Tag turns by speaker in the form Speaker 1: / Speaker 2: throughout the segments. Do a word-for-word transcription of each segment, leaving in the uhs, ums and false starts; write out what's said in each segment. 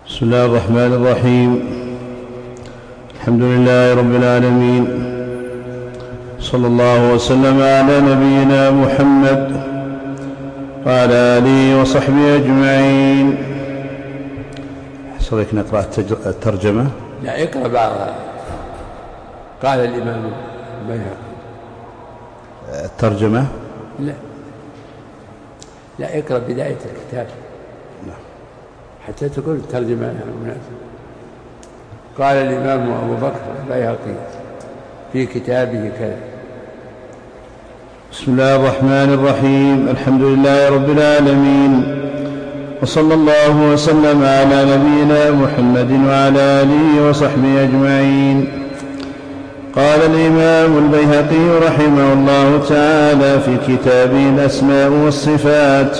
Speaker 1: بسم الله الرحمن الرحيم. الحمد لله رب العالمين، صلى الله وسلم على نبينا محمد وعلى آله وصحبه أجمعين. حصلك نقرأ الترجمة؟
Speaker 2: لا، اقرأ بعضها. قال الإمام البيهقي
Speaker 1: الترجمة؟
Speaker 2: لا لا اقرأ بداية الكتاب حتى تقول الترجمة مناسبة. قال الإمام أبو بكر البيهقي في كتابه كذا:
Speaker 1: بسم الله الرحمن الرحيم. الحمد لله رب العالمين، وصلى الله وسلم على نبينا محمد وعلى آله وصحبه أجمعين. قال الإمام البيهقي رحمه الله تعالى في كتابه الأسماء والصفات: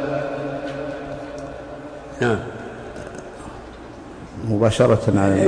Speaker 2: نعم
Speaker 1: مباشرة على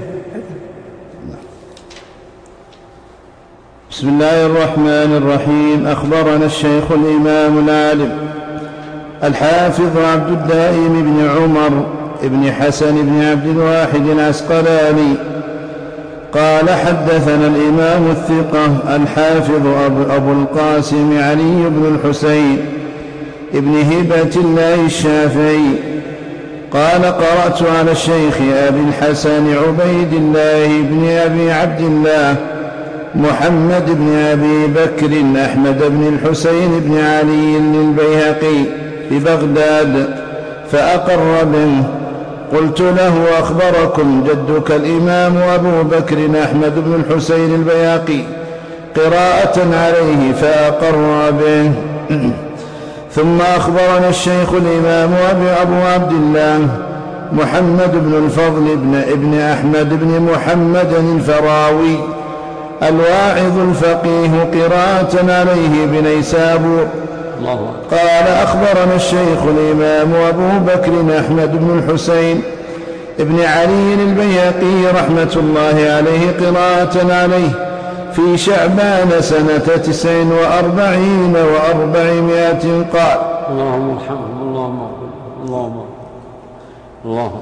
Speaker 1: بسم الله الرحمن الرحيم. أخبرنا الشيخ الإمام العالم الحافظ عبد الدائم بن عمر بن حسن بن عبد الواحد العسقلاني قال: حدثنا الإمام الثقة الحافظ أبو القاسم علي بن الحسين ابن هبة الله الشافعي قال: قرأت على الشيخ أبي الحسن عبيد الله بن أبي عبد الله محمد بن أبي بكر أحمد بن الحسين بن علي البيهقي ببغداد فأقر به. قلت له: أخبركم جدك الإمام أبو بكر أحمد بن الحسين البيهقي قراءة عليه؟ فأقر به. ثم أخبرنا الشيخ الإمام أبو عبد الله محمد بن الفضل بن ابن أحمد بن محمد الفراوي الواعظ الفقيه قراءة عليه بنيسابور قال: أخبرنا الشيخ الإمام أبو بكر أحمد بن الحسين ابن علي البيهقي رحمة الله عليه قراءة عليه في شعبان سنة تسع وأربعين وأربعمائة قال:
Speaker 2: اللهم ارحمه اللهم اللهم اللهم.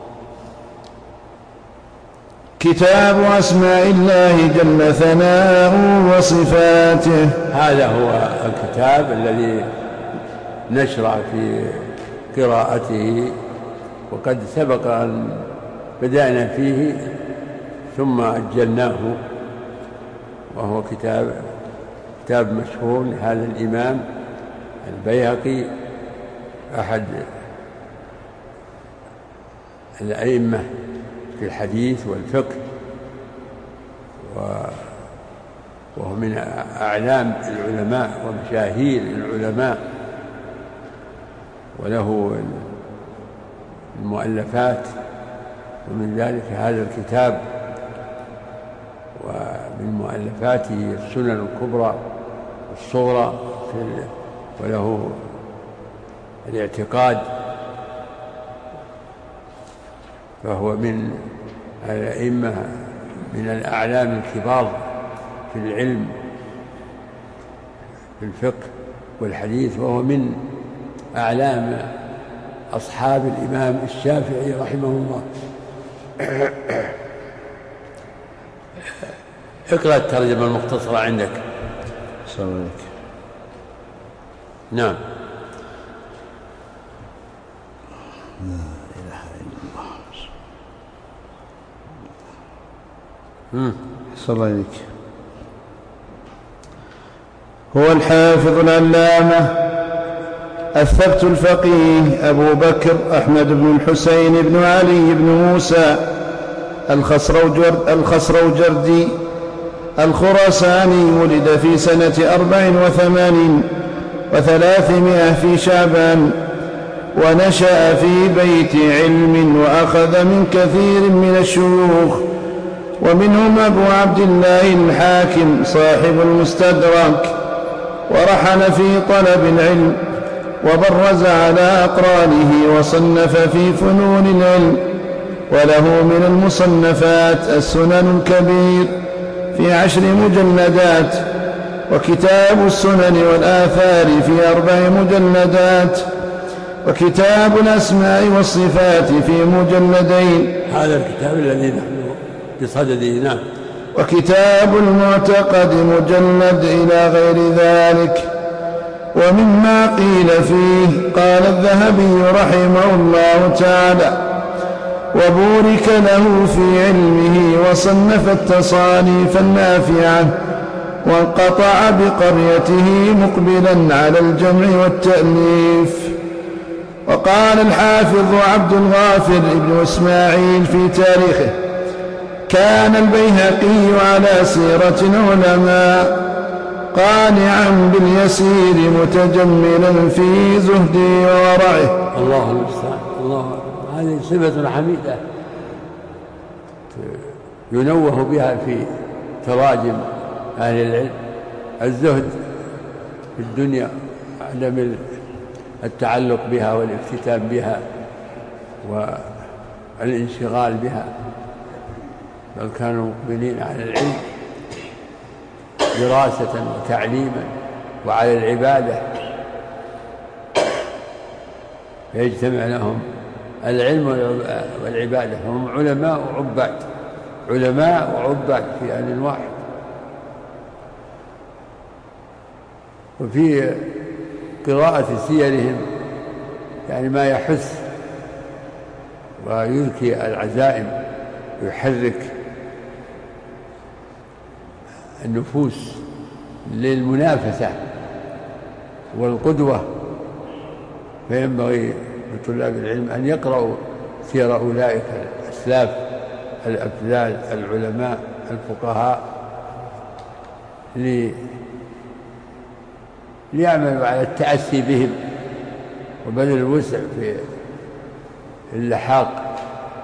Speaker 1: كتاب أسماء الله جل ثناؤه وصفاته.
Speaker 2: هذا هو الكتاب الذي نشرع في قراءته، وقد سبق أن بدأنا فيه ثم أجلناه، وهو كتاب كتاب مشهور لهذا الإمام البيهقي أحد الأئمة في الحديث والفقه، وهو من أعلام العلماء ومشاهير العلماء، وله المؤلفات، ومن ذلك هذا الكتاب، ومن مؤلفاته السنن الكبرى والصغرى، وله الاعتقاد، فهو من الأئمة من الأعلام الكبار في العلم في الفقه والحديث، وهو من أعلام أصحاب الإمام الشافعي رحمه الله. اقرأ الترجمة المختصرة عندك.
Speaker 1: السلام عليكم.
Speaker 2: نعم.
Speaker 1: لا إله إلا الله. صلى الله عليك. هو الحافظ العلامة الثبت الفقيه أبو بكر أحمد بن الحسين بن علي بن موسى الخسروجردي الخراساني، ولد في سنة أربع وثمانين وثلاثمائة في شعبان، ونشأ في بيت علم وأخذ من كثير من الشيوخ، ومنهم أبو عبد الله الحاكم صاحب المستدرك، ورحل في طلب العلم وبرز على أقرانه وصنف في فنون العلم، وله من المصنفات السنن الكبير في عشر مجلدات، وكتاب السنن والآثار في أربع مجلدات، وكتاب الأسماء والصفات في مجلدين.
Speaker 2: هذا الكتاب الذي نحن بصدده. نعم.
Speaker 1: وكتاب المعتقد مجلد إلى غير ذلك. ومما قيل فيه قال الذهبي رحمه الله تعالى: وبورك له في علمه وصنف التصانيف النافعة وانقطع بقريته مقبلا على الجمع والتأليف. وقال الحافظ عبد الغافر بن إسماعيل في تاريخه: كان البيهقي على سيرة العلماء قانعا باليسير متجملا في زهده وورعه.
Speaker 2: الله المستعان. الله، هذه صفة حميدة ينوه بها في تراجم أهل العلم: الزهد في الدنيا، عدم التعلق بها والافتتان بها والانشغال بها، بل كانوا مقبلين على العلم دراسة وتعليما وعلى العبادة، فيجتمع لهم العلم والعبادة، هم علماء وعباد، علماء وعباد في آن واحد. وفي قراءة سيرهم يعني ما يحث ويلقي العزائم ويحرك النفوس للمنافسة والقدوة. فينبغي لطلاب العلم أن يقرأوا سير أولئك الأسلاف الأفذاذ العلماء الفقهاء ليعملوا على التأسي بهم وبذل الوسع في اللحاق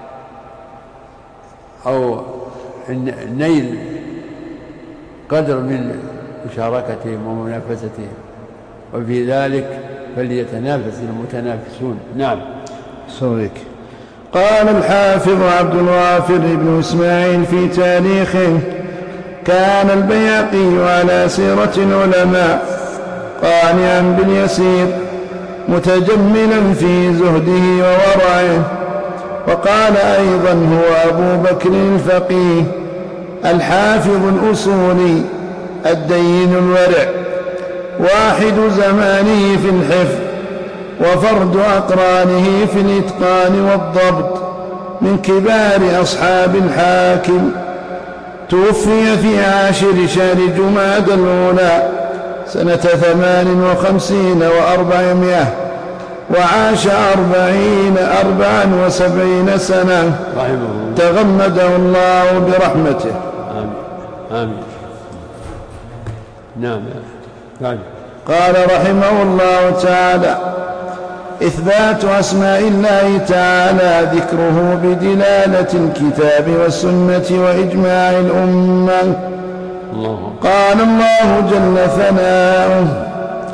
Speaker 2: أو نيل قدر من مشاركتهم ومنافستهم، وفي ذلك فليتنافس المتنافسون. نعم.
Speaker 1: سوريك. قال الحافظ عبد الغافر بن إسماعيل في تاريخه: كان البيهقي على سيرة العلماء قانعا باليسير متجملا في زهده وورعه. وقال أيضا هو أبو بكر الفقيه الحافظ الأصولي الدين الورع، واحد زمانه في الحفظ وفرد أقرانه في الإتقان والضبط، من كبار أصحاب الحاكم. توفي في عاشر شهر جمادى الأولى سنة ثمان وخمسين وأربعمائة، وعاش أربعين أربعا وسبعين سنة، تغمده الله برحمته.
Speaker 2: آمين. آمين. نعم. نعم.
Speaker 1: قال رحمه الله تعالى: إثبات أسماء الله تعالى ذكره بدلالة الكتاب والسنة وإجماع الأمة.
Speaker 2: الله.
Speaker 1: قال الله جل ثناؤه: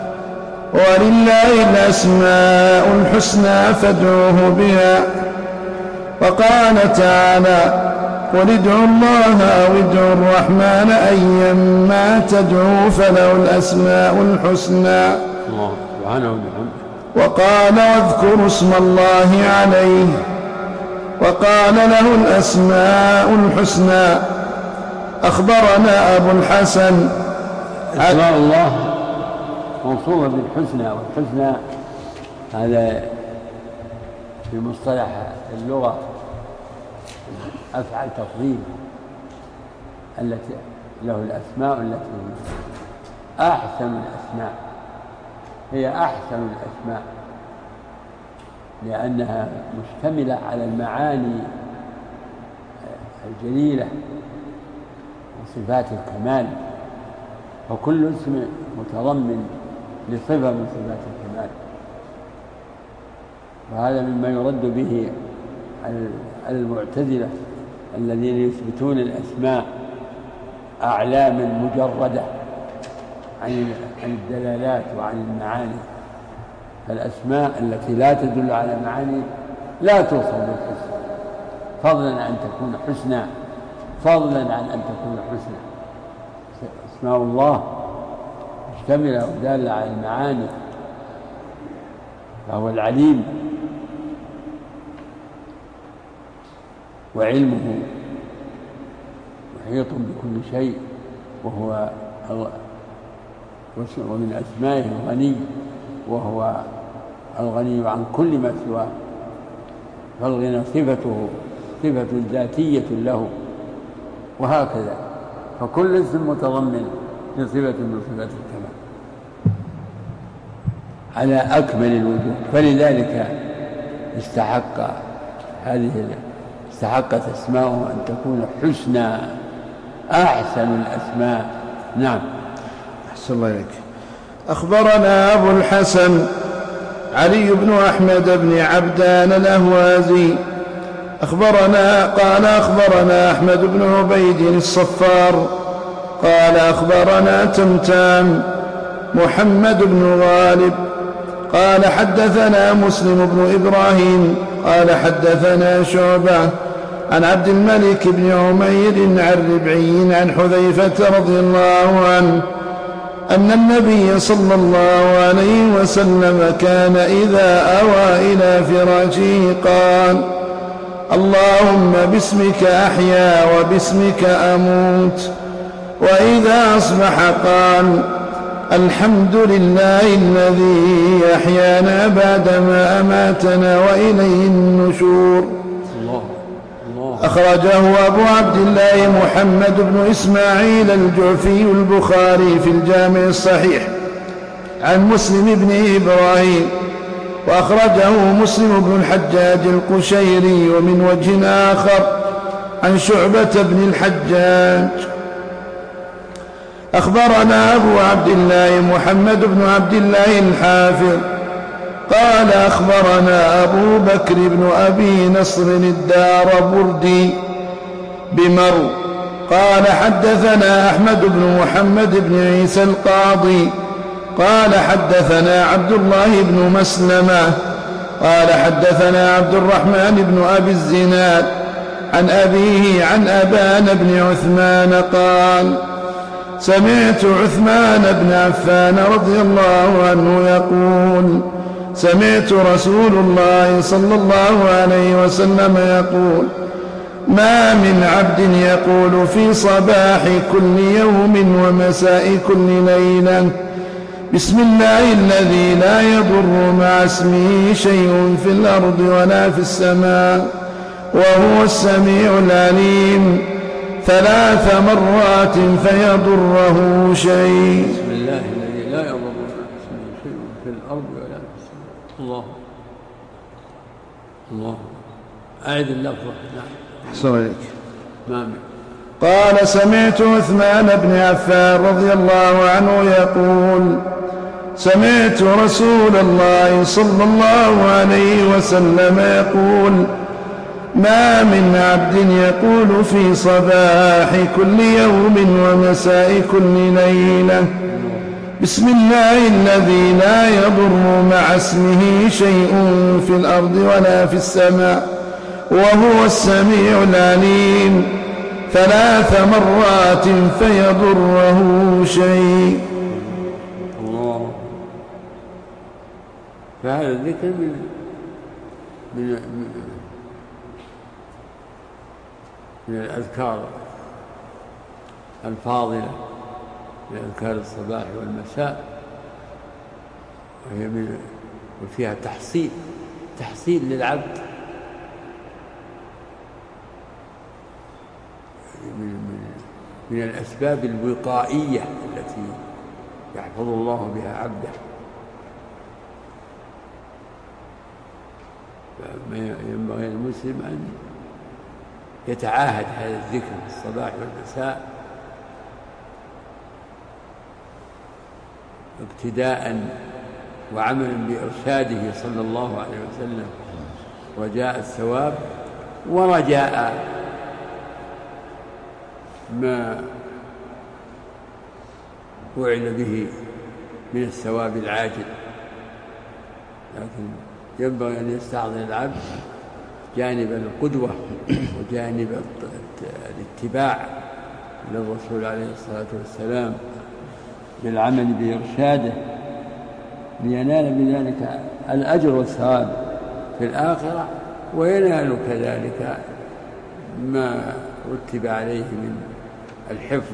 Speaker 1: ولله الأسماء الحسنى فادعوه بها. وقال تعالى: قل ادعوا الله أو ادعوا الرحمن أيما تدعوا فله الأسماء الحسنى.
Speaker 2: الله سبحانه وتعالى.
Speaker 1: وقال: واذكروا اسم الله عليه. وقال: له الأسماء الحسنى. أخبرنا أبو الحسن:
Speaker 2: أسماء الله موصوفة بالحسنى، والحسنى هذا في مصطلح اللغة أفعل تفضيل التي له الأسماء التي أحسن الأسماء، هي أحسن الأسماء لأنها مشتملة على المعاني الجليلة وصفات الكمال، وكل اسم متضمن لصفة من صفات الكمال. وهذا مما يرد به على المعتزلة الذين يثبتون الأسماء أعلاما مجردة عن الدلالات وعن المعاني. فالأسماء التي لا تدل على معاني لا توصف بالحسن، فضلا عن تكون حسنى، فضلا عن أن تكون حسنى. أسماء الله مشتملة ودالة على المعاني فهو العليم، وعلمه محيط بكل شيء، وهو ومن أسمائه الغني، وهو الغني عن كل ما سواه، فالغنى صفته صفة ذاتية له، وهكذا فكل اسم متضمن لصفة من صفات الكمال على أكمل الوجوه. فلذلك استحق هذه استحقت أسماؤه أن تكون حسنى أحسن الأسماء. نعم.
Speaker 1: أحسن الله إليك. أخبرنا أبو الحسن علي بن أحمد بن عبدان الأهوازي أخبرنا قال أخبرنا أحمد بن عبيد الصفار قال أخبرنا تمتام محمد بن غالب قال حدثنا مسلم بن إبراهيم قال حدثنا شعبة عن عبد الملك بن عمير عن ربعي عن حذيفة رضي الله عنه أن النبي صلى الله عليه وسلم كان إذا أوى إلى فراشه قال اللهم باسمك أحيا وباسمك أموت. وإذا أصبح قال الحمد لله الذي أحيانا بعدما أماتنا وإليه النشور.
Speaker 2: الله الله.
Speaker 1: أخرجه أبو عبد الله محمد بن إسماعيل الجعفي البخاري في الجامع الصحيح عن مسلم بن إبراهيم، وأخرجه مسلم بن الحجاج القشيري ومن وجه آخر عن شعبة بن الحجاج. أخبرنا أبو عبد الله محمد بن عبد الله الحافظ قال أخبرنا أبو بكر بن أبي نصر الداربردي بمرو قال حدثنا أحمد بن محمد بن عيسى القاضي قال حدثنا عبد الله بن مسلمة قال حدثنا عبد الرحمن بن أبي الزناد عن أبيه عن أبان بن عثمان قال سمعت عثمان بن عفان رضي الله عنه يقول سمعت رسول الله صلى الله عليه وسلم يقول ما من عبد يقول في صباح كل يوم ومساء كل ليلة بسم الله الذي لا يضر مع اسمه شيء في الأرض ولا في السماء وهو السميع العليم ثلاث مرات فيضره شيء.
Speaker 2: بسم الله الذي لا يضر مع اسمه شيء في الأرض ولا في السماء. الله الله. أعد اللفظة. نعم.
Speaker 1: أحسن عليك.
Speaker 2: نعم.
Speaker 1: قال سمعت عثمان بن عفان رضي الله عنه يقول سمعت رسول الله صلى الله عليه وسلم يقول ما من عبد يقول في صباح كل يوم ومساء كل ليلة بسم الله الذي لا يضر مع اسمه شيء في الأرض ولا في السماء وهو السميع العليم ثلاث مرات فيضره شيء.
Speaker 2: الله. فهذا الذكر من من من الأذكار الفاضلة من أذكار الصباح والمساء، وهي من وفيها تحصيل تحصيل للعبد من, من, من الأسباب الوقائية التي يحفظ الله بها عبده. فينبغي المسلم أن يتعاهد هذا الذكر في الصباح والمساء اقتداء وعملا بإرشاده صلى الله عليه وسلم، رجاء الثواب ورجاء ما وعد به من الثواب العاجل. لكن ينبغي أن يستحضر العبد جانب القدوة وجانب الاتباع للرسول عليه الصلاة والسلام بالعمل بإرشاده لينال بذلك الأجر والثواب في الآخرة، وينال كذلك ما رتب عليه من الحفظ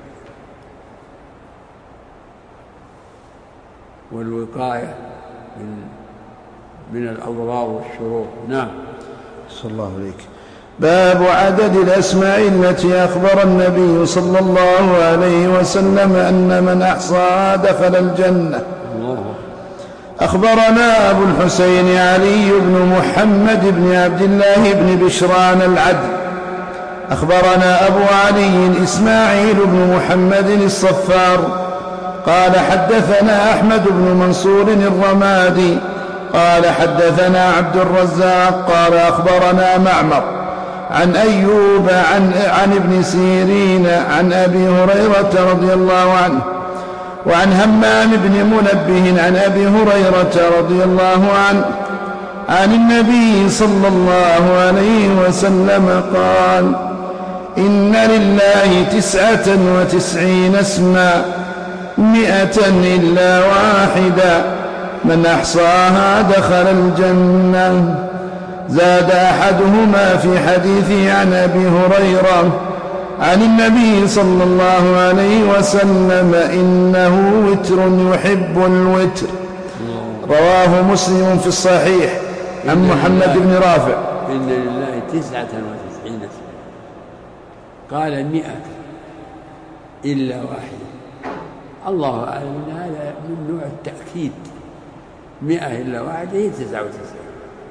Speaker 2: والوقاية من من الأضرار والشرور. نعم.
Speaker 1: صلى الله عليك. باب عدد الأسماء التي أخبر النبي صلى الله عليه وسلم أن من أحصاها دخل الجنة.
Speaker 2: الله.
Speaker 1: أخبرنا أبو الحسين علي بن محمد بن عبد الله بن بشران العدل. أخبرنا أبو علي إسماعيل بن محمد الصفار قال حدثنا أحمد بن منصور الرمادي قال حدثنا عبد الرزاق قال أخبرنا معمر عن أيوب عن, عن ابن سيرين عن أبي هريرة رضي الله عنه وعن همام بن منبه عن أبي هريرة رضي الله عنه عن النبي صلى الله عليه وسلم قال إن لله تسعة وتسعين اسما مئة إلا واحدا من أحصاها دخل الجنة. زاد أحدهما في حديثه عن أبي هريرة عن النبي صلى الله عليه وسلم إنه وتر يحب الوتر. رواه مسلم في الصحيح عن محمد بن رافع.
Speaker 2: إن لله تسعة وتسعين اسما قال مئة إلا واحدة. الله أعلم أن هذا من نوع التأكيد. مئة إلا واحدة هي تسعة وتسعين،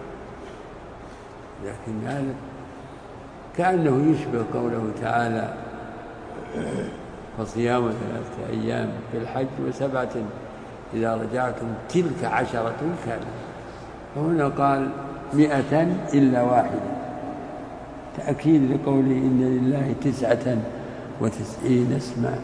Speaker 2: لكن هذا كأنه يشبه قوله تعالى فصيام ثلاثة أيام في الحج وسبعة إذا رجعتم تلك عشرة كاملة. فهنا قال مئة إلا واحدة تأكيد لقوله إن لله تسعة وتسعين اسما.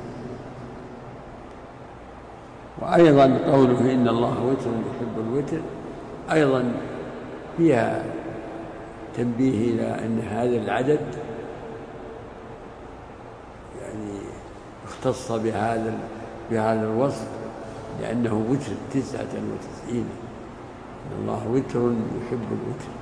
Speaker 2: وأيضا قوله إن الله وتر يحب الوتر أيضا فيها تنبيه إلى أن هذا العدد يعني اختص بهذا بهذا الوصف لأنه وتر تسعة وتسعين. إن الله وتر يحب الوتر.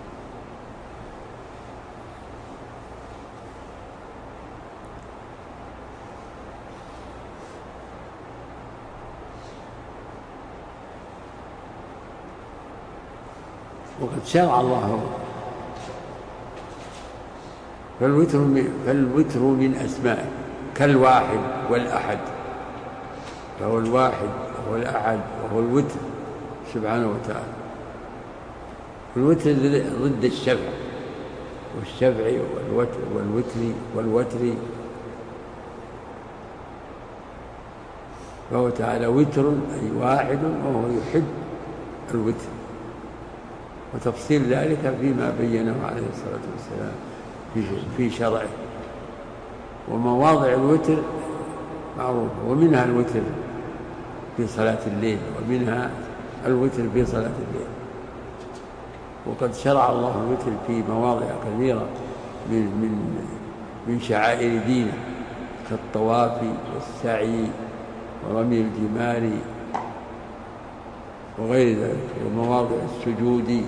Speaker 2: وقد شرع الله فالوتر من, فالوتر من أسمائه كالواحد والأحد، فهو الواحد وهو الأحد وهو الوتر سبحانه وتعالى. الوتر ضد الشفع، والشفع والوتر والوتر والوتر، فهو تعالى وتر أي واحد وهو يحب الوتر. وتفصيل ذلك فيما بينه عليه الصلاة والسلام في شرعه. ومواضع الوتر معروفة، ومنها الوتر في صلاة الليل، ومنها الوتر في صلاة الليل. وقد شرع الله الوتر في مواضع كثيرة من من من شعائر دينه كالطواف والسعي ورمي الجمار وغير ذلك، ومواضع السجود.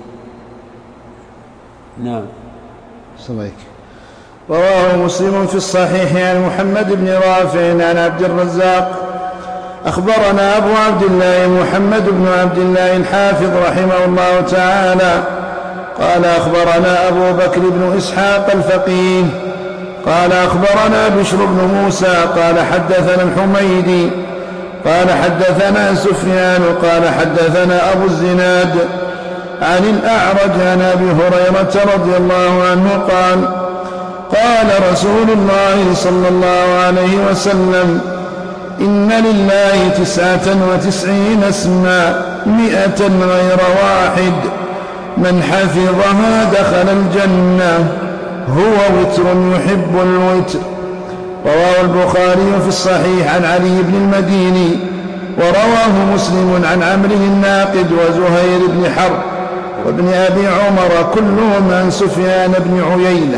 Speaker 2: نعم.
Speaker 1: صحيح. رواه مسلم في الصحيح عن محمد بن رافع عن عبد الرزاق أخبرنا أبو عبد الله محمد بن عبد الله الحافظ رحمه الله تعالى قال أخبرنا أبو بكر بن إسحاق الفقيه قال أخبرنا بشر بن موسى قال حدثنا الحميدي قال حدثنا سفيان قال حدثنا أبو الزناد عن الأعرج عن أبي هريرة رضي الله عنه قال قال رسول الله صلى الله عليه وسلم إن لله تسعة وتسعين اسما مئة غير واحد من حفظها دخل الجنة هو وتر يحب الوتر. رواه البخاري في الصحيح عن علي بن المديني، ورواه مسلم عن عمرو الناقد وزهير بن حرب وابن أبي عمر كلهم عن سفيان بن عيينة.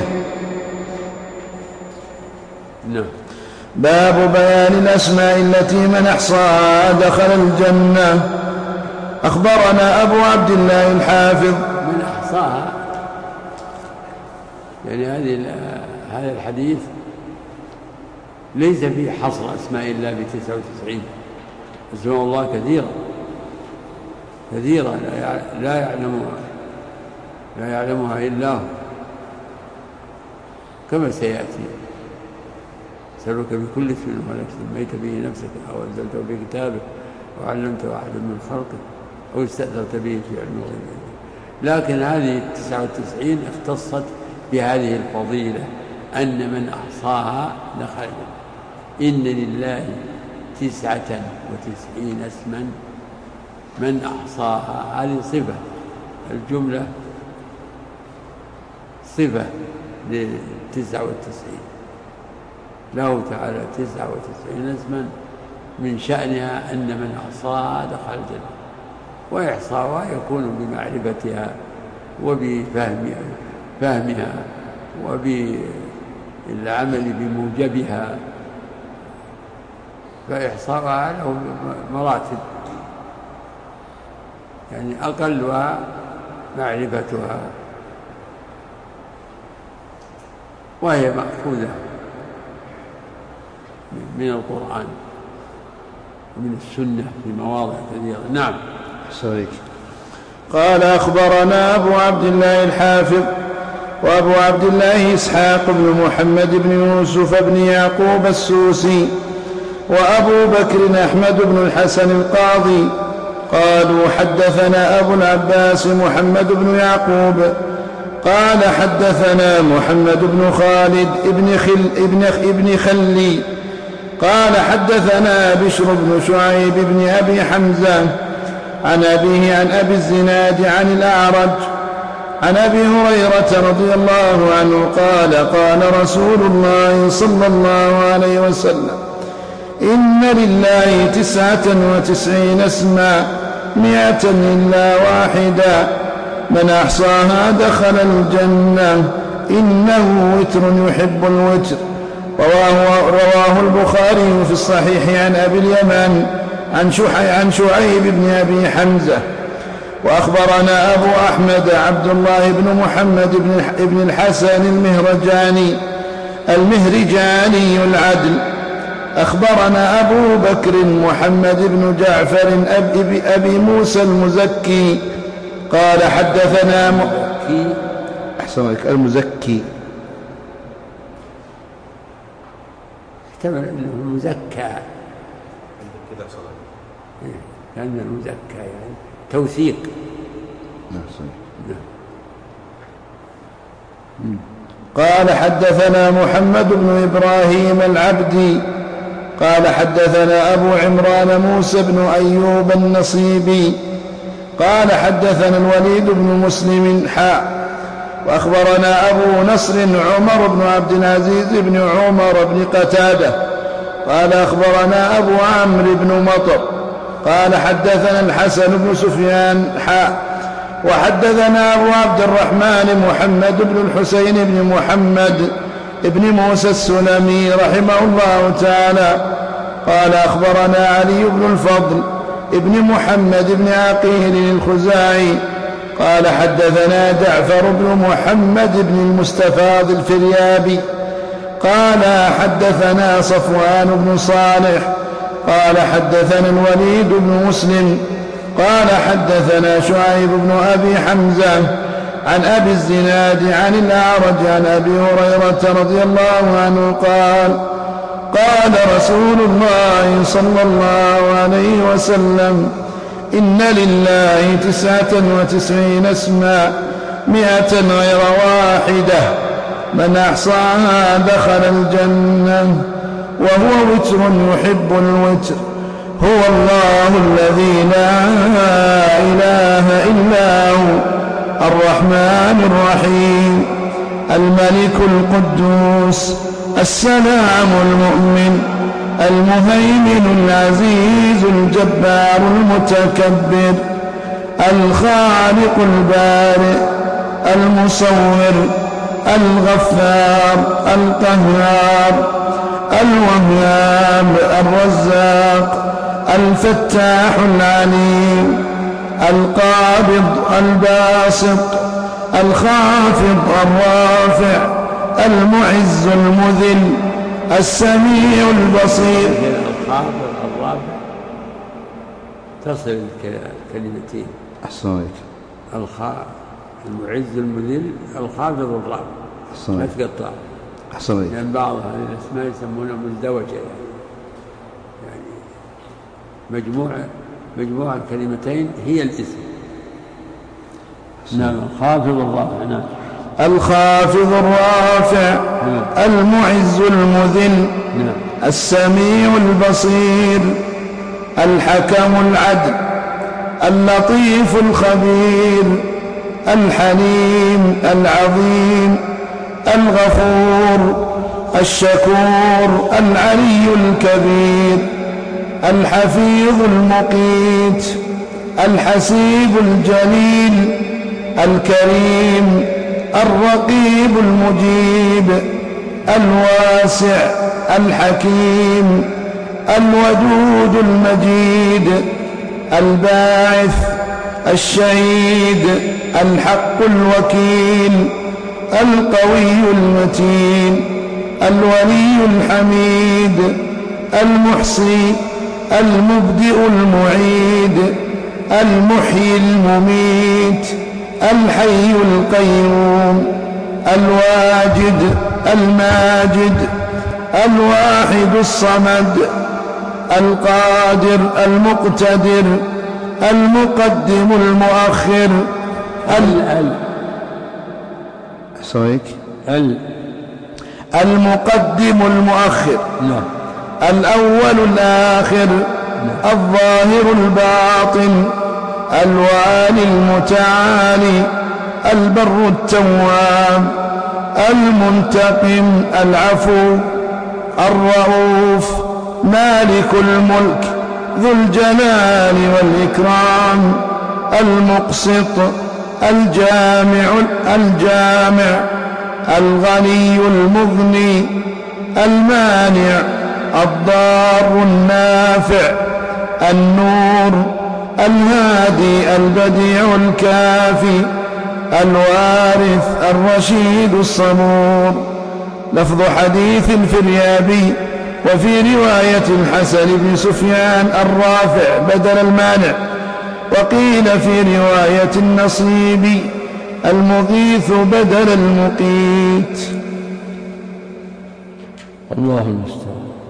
Speaker 2: نعم.
Speaker 1: باب بيان الأسماء التي من أحصاها دخل الجنة. أخبرنا أبو عبد الله الحافظ.
Speaker 2: من أحصاها يعني هذه هذا الحديث ليس فيه حصر أسماء الله بتسعة وتسعين. أسماء الله كثيرة كثيرة لا يعلمها لا يعلمها إلا هو كما سيأتي. أسألك بكل اسم ولك سميت به نفسك أو أنزلته في كتابك أو علمته أحدا من خلقك أو استأثرت به في علم الغيب. لكن هذه التسعة والتسعين اختصت بهذه الفضيلة أن من أحصاها دخل. إن لله تسعة وتسعين اسما من أحصاها. هذه صفة، الجملة صفة للتسعة والتسعين. له تعالى تسعة وتسعين اسما من شأنها أن من أحصاها دخل الجنة. وإحصاها يكون بمعرفتها وبفهمها فهمها وبالعمل بموجبها. فإحصاءها له مراتب، يعني أقلها معرفتها، وهي مأخوذة من القرآن ومن السنة في مواضع كثيرة. نعم.
Speaker 1: صحيح. قال أخبرنا أبو عبد الله الحافظ وأبو عبد الله إسحاق بن محمد بن يوسف بن يعقوب السوسي وأبو بكر أحمد بن الحسن القاضي قالوا حدثنا أبو العباس محمد بن يعقوب قال حدثنا محمد بن خالد ابن, خل ابن, ابن خلي قال حدثنا بشر بن شعيب بن أبي حمزة عن أبيه عن أبي الزناد عن الأعرج عن أبي هريرة رضي الله عنه قال قال رسول الله صلى الله عليه وسلم إن لله تسعة وتسعين اسما مئة إلا واحدا من أحصاها دخل الجنة إنه وتر يحب الوتر. رواه, رواه البخاري في الصحيح عن أبي اليمن عن, عن شعيب بن أبي حمزة. وأخبرنا أبو أحمد عبد الله بن محمد بن الحسن المهرجاني المهرجاني العدل. أخبرنا أبو بكر محمد بن جعفر أبي, أبي موسى المزكي قال حدثنا م... أحسن لك المزكي
Speaker 2: احتمل أنه مزكى كان المزكى يعني توثيق.
Speaker 1: قال حدثنا محمد بن إبراهيم العبدي قال حدثنا أبو عمران موسى بن أيوب النصيبي قال حدثنا الوليد بن مسلم حاء. وأخبرنا أبو نصر عمر بن عبد العزيز بن عمر بن قتادة قال أخبرنا أبو عمرو بن مطر قال حدثنا الحسن بن سفيان حاء. وحدثنا أبو عبد الرحمن محمد بن الحسين بن محمد ابن موسى السلمي رحمه الله تعالى قال أخبرنا علي بن الفضل ابن محمد بن عقيل الخزاعي قال حدثنا جعفر بن محمد بن المستفاض الفريابي قال حدثنا صفوان بن صالح قال حدثنا الوليد بن مسلم قال حدثنا شعيب بن أبي حمزة عن أبي الزناد عن الأعرج عن أبي هريرة رضي الله عنه قال قال رسول الله صلى الله عليه وسلم إن لله تسعة وتسعين اسما مئة غير واحدة من أحصاها دخل الجنة وهو وتر يحب الوتر. هو الله الذي لا إله إلا هو الرحمن الرحيم الملك القدوس السلام المؤمن المهيمن العزيز الجبار المتكبر الخالق البارئ المصور الغفار القهار الوهاب الرزاق الفتاح العليم القابض الباسط الخافض الرافع المعز المذل السميع البصير.
Speaker 2: الخافض الرافع تصل الكلمتين.
Speaker 1: أحسنت.
Speaker 2: الخافض المعز المذل الخافض الرافع ما تقطع.
Speaker 1: أحسنت.
Speaker 2: لأن بعض هذه الأسماء يسمونها مزدوجة يعني, يعني مجموعة مجموعة الكلمتين هي الاسم. نعم. الخافض الرافع. نعم.
Speaker 1: الخافض الرافع. نعم. المعز المذل. نعم. السميع البصير الحكم العدل اللطيف الخبير الحليم العظيم الغفور الشكور العلي الكبير الحفيظ المقيت الحسيب الجليل الكريم الرقيب المجيب الواسع الحكيم الودود المجيد الباعث الشهيد الحق الوكيل القوي المتين الولي الحميد المحصي المبدئ المعيد المحيي المميت الحي القيوم الواجد الماجد الواحد الصمد القادر المقتدر المقدم المؤخر ال
Speaker 2: ال ال
Speaker 1: المقدم المؤخر.
Speaker 2: نعم.
Speaker 1: الأول الآخر. نعم. الظاهر الباطن الوالي المتعالي البر التواب المنتقم العفو الرؤوف مالك الملك ذو الجلال والإكرام المقسط الجامع الجامع الغني المغني المانع الضار النافع النور الهادي البديع الكافي الوارث الرشيد الصبور. لفظ حديث الفريابي وفي رواية الحسن بن سفيان الرافع بدل المانع، وقيل في رواية النصيبي المغيث بدل المقيت.
Speaker 2: الله المستعان.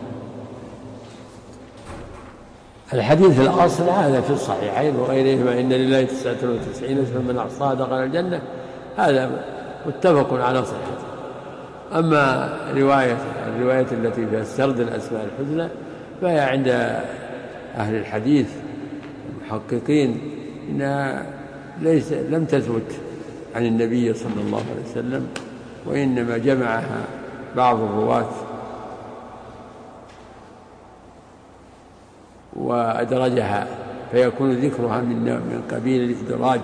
Speaker 2: الحديث الأصل هذا في الصحيحين وغيرهما إن لله تسعة وتسعين اسما من أحصاها دخل الجنة، هذا متفق على صحته. أما رواية الرواية التي فيها سرد الأسماء الحسنى فهي عند أهل الحديث المحققين إنها ليس لم تثبت عن النبي صلى الله عليه وسلم، وإنما جمعها بعض الرواة وأدرجها، فيكون ذكرها من من قبيل الإدراج،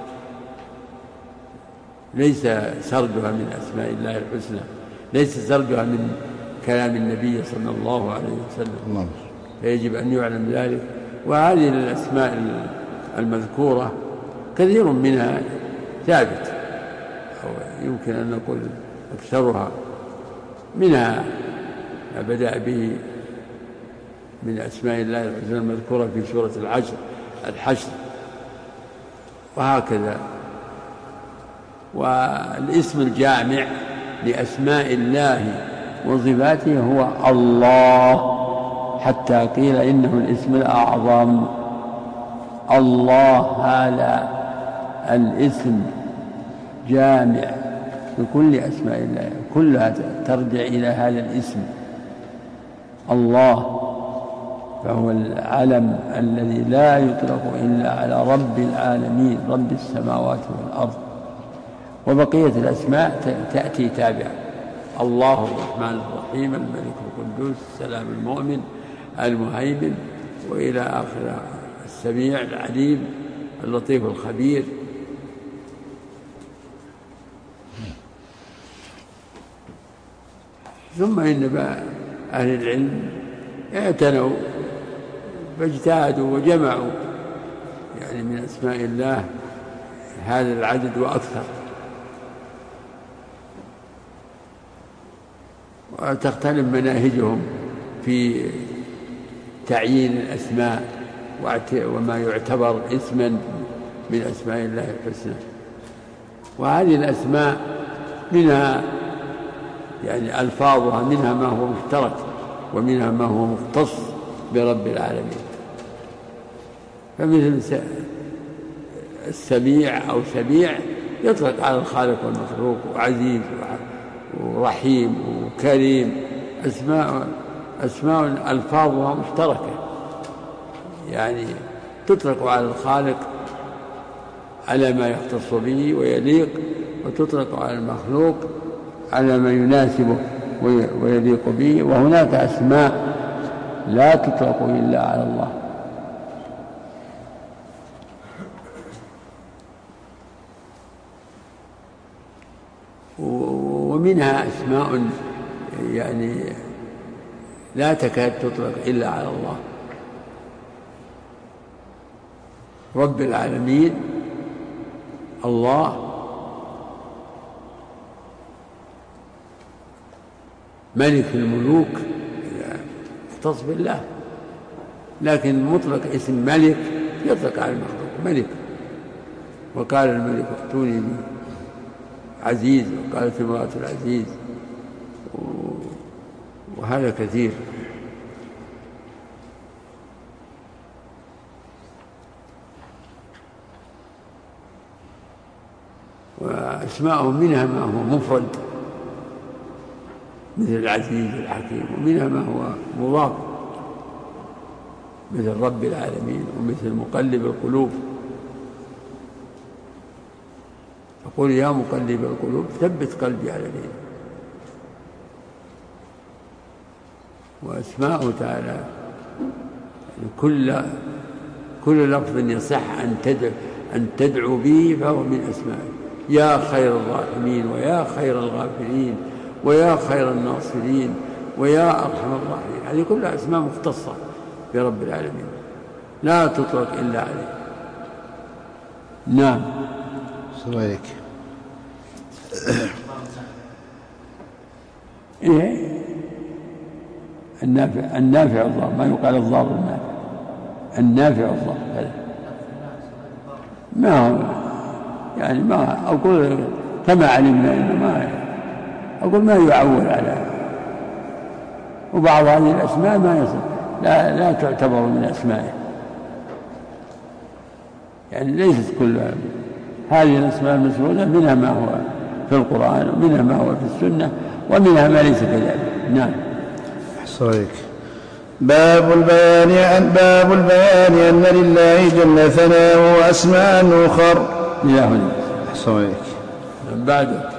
Speaker 2: ليس سردها من أسماء الله الحسنى، ليس سردها من كلام النبي صلى الله عليه وسلم، فيجب أن يعلم ذلك. وهذه الأسماء المذكورة كثير منها ثابت، أو يمكن أن نقول أكثرها، منها ما بدأ به من أسماء الله الحسنى المذكورة في سورة العشر الحشر، وهكذا. والاسم الجامع لأسماء الله وصفاته هو الله، حتى قيل إنه الاسم الأعظم. الله هذا الاسم جامع لكل أسماء الله، كلها ترجع إلى هذا الاسم الله، فهو العلم الذي لا يطلق إلا على رب العالمين رب السماوات والأرض. وبقية الأسماء تأتي تابعة: الله الرحمن الرحيم الملك القدوس السلام المؤمن المهيمن، وإلى آخر، السميع العليم اللطيف الخبير. ثم إن أهل العلم اعتنوا فاجتهدوا وجمعوا يعني من أسماء الله هذا العدد وأكثر. وتختلف مناهجهم في تعيين الأسماء وما يعتبر اسما من أسماء الله الحسنى. وهذه الأسماء منها يعني ألفاظها منها ما هو مشترك ومنها ما هو مختص برب العالمين. فمثل السميع أو سميع يطلق على الخالق والمخلوق، وعزيز ورحيم وكريم، أسماء أسماء ألفاظها مشتركة، يعني تطلق على الخالق على ما يختص به ويليق، وتطلق على المخلوق على ما يناسبه ويليق به. وهناك أسماء لا تطلق إلا على الله. ومنها أسماء يعني لا تكاد تطلق إلا على الله. رب العالمين الله، ملك الملوك يختص بالله، لكن مطلق اسم ملك يطلق على المخلوق ملك. وقال الملك ائتوني به عزيز، وقالت امرأة العزيز، وهذا كثير. وأسماءهم منها ما هو مفرد مثل العزيز الحكيم، ومنها ما هو مضاف مثل رب العالمين، ومثل مقلب القلوب. يقول يا مقلب القلوب ثبت قلبي على دينك. وأسماءه تعالى يعني كل كل لفظ يصح أن تدعو أن تدعو به فهو من أسمائه. يا خير الراحمين، ويا خير الغافرين، ويا خير الناصرين، ويا أرحم الراحمين، هذه كلها أسماء مختصة برب العالمين لا تطلق إلا عليه. نعم.
Speaker 1: صليك.
Speaker 2: إيه النافع النافع الله، ما يقال الضار النافع، النافع الله هذا ما هو يعني ما أقول كما علمنا إنه ما أقول ما يعول على. وبعض هذه الأسماء ما يصل لا لا تعتبر من أسمائه، يعني ليست كل هذه الأسماء المسعودة منها ما هو في القرآن، ومنها ما هو في السنة، ومنها ما ليس كذلك. نعم.
Speaker 1: أحصيك. باب البيان عن باب البيان أن لله جل ثناؤه أسماء أخر.
Speaker 2: إلى هنا.
Speaker 1: أحصيك.
Speaker 2: بعد